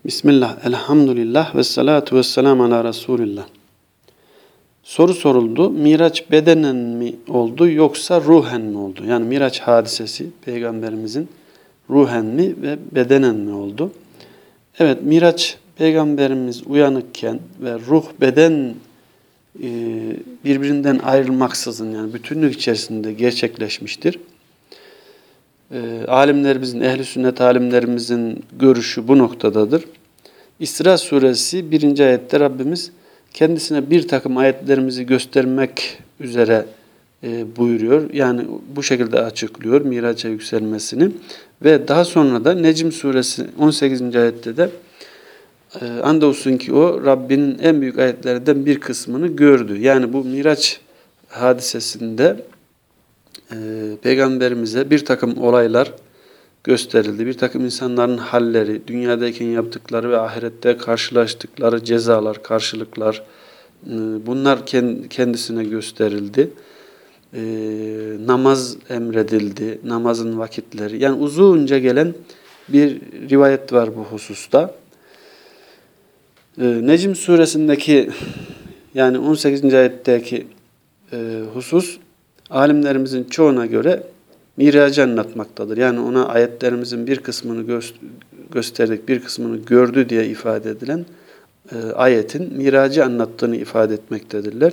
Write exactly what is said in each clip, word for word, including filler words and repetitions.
Bismillah, elhamdülillah ve salatu ve selamu ala Resulillah. Soru soruldu. Miraç bedenen mi oldu yoksa ruhen mi oldu? Yani Miraç hadisesi Peygamberimizin ruhen mi ve bedenen mi oldu? Evet, Miraç Peygamberimiz uyanıkken ve ruh beden e, birbirinden ayrılmaksızın yani bütünlük içerisinde gerçekleşmiştir. E, alimlerimizin, ehl-i sünnet alimlerimizin görüşü bu noktadadır. İsra suresi birinci ayette Rabbimiz kendisine bir takım ayetlerimizi göstermek üzere e, buyuruyor. Yani bu şekilde açıklıyor Miraç'a yükselmesini. Ve daha sonra da Necm suresi on sekizinci ayette de e, andolsun ki o Rabbinin en büyük ayetlerinden bir kısmını gördü. Yani bu Miraç hadisesinde e, Peygamberimize bir takım olaylar gösterildi. Bir takım insanların halleri, dünyadayken yaptıkları ve ahirette karşılaştıkları cezalar, karşılıklar, bunlar kendisine gösterildi. Ee, namaz emredildi, namazın vakitleri. Yani uzunca gelen bir rivayet var bu hususta. Ee, Necm suresindeki yani on sekizinci ayetteki e, husus alimlerimizin çoğuna göre Miracı anlatmaktadır. Yani ona ayetlerimizin bir kısmını gö- gösterdik, bir kısmını gördü diye ifade edilen e, ayetin Miracı anlattığını ifade etmektedirler.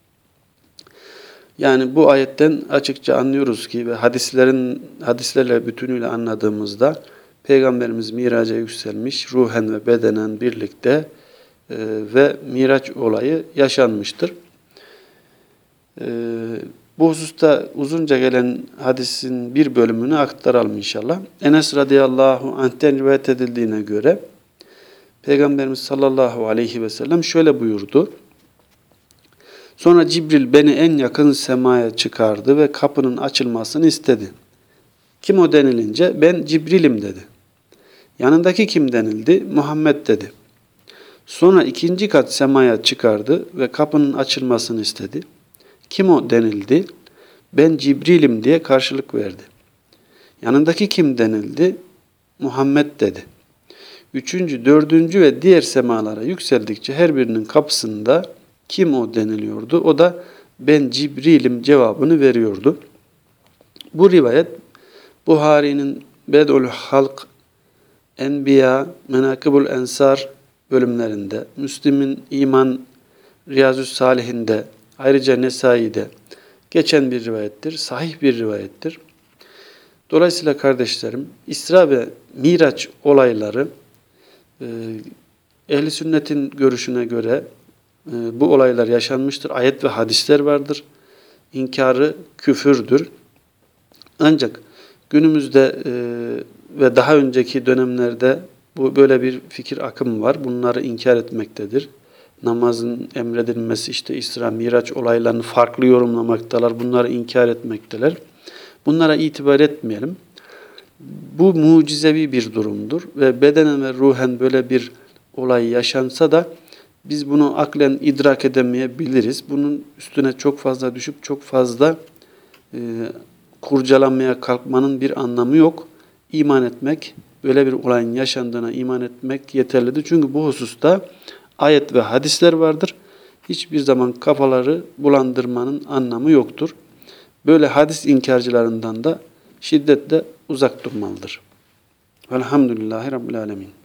Yani bu ayetten açıkça anlıyoruz ki ve hadislerin hadislerle bütünüyle anladığımızda Peygamberimiz Mirac'a yükselmiş, ruhen ve bedenen birlikte e, ve Miraç olayı yaşanmıştır. E, Bu hususta uzunca gelen hadisin bir bölümünü aktaralım inşallah. Enes radıyallahu anh'ten rivayet edildiğine göre Peygamberimiz sallallahu aleyhi ve sellem şöyle buyurdu. Sonra Cibril beni en yakın semaya çıkardı ve kapının açılmasını istedi. Kim o denilince ben Cibril'im dedi. Yanındaki kim denildi? Muhammed dedi. Sonra ikinci kat semaya çıkardı ve kapının açılmasını istedi. Kim o denildi? Ben Cibril'im diye karşılık verdi. Yanındaki kim denildi? Muhammed dedi. Üçüncü, dördüncü ve diğer semalara yükseldikçe her birinin kapısında kim o deniliyordu? O da ben Cibril'im cevabını veriyordu. Bu rivayet Buhari'nin Bed'ul Halk, Enbiya, Menakibul Ensar bölümlerinde, Müslim'in İman, Riyazü Salihinde, ayrıca Nesai'de geçen bir rivayettir, sahih bir rivayettir. Dolayısıyla kardeşlerim, İsra ve Miraç olayları e, ehl-i sünnetin görüşüne göre e, bu olaylar yaşanmıştır. Ayet ve hadisler vardır. İnkarı küfürdür. Ancak günümüzde e, ve daha önceki dönemlerde bu böyle bir fikir akımı var. Bunları inkar etmektedir. Namazın emredilmesi, işte İsra, Miraç olaylarını farklı yorumlamaktalar. Bunları inkar etmekteler. Bunlara itibar etmeyelim. Bu mucizevi bir durumdur ve bedenen ve ruhen böyle bir olay yaşansa da biz bunu aklen idrak edemeyebiliriz. Bunun üstüne çok fazla düşüp çok fazla e, kurcalamaya kalkmanın bir anlamı yok. İman etmek, böyle bir olayın yaşandığına iman etmek yeterlidir. Çünkü bu hususta ayet ve hadisler vardır. Hiçbir zaman kafaları bulandırmanın anlamı yoktur. Böyle hadis inkarcılarından da şiddetle uzak durmalıdır. Velhamdülillahi Rabbil Alemin.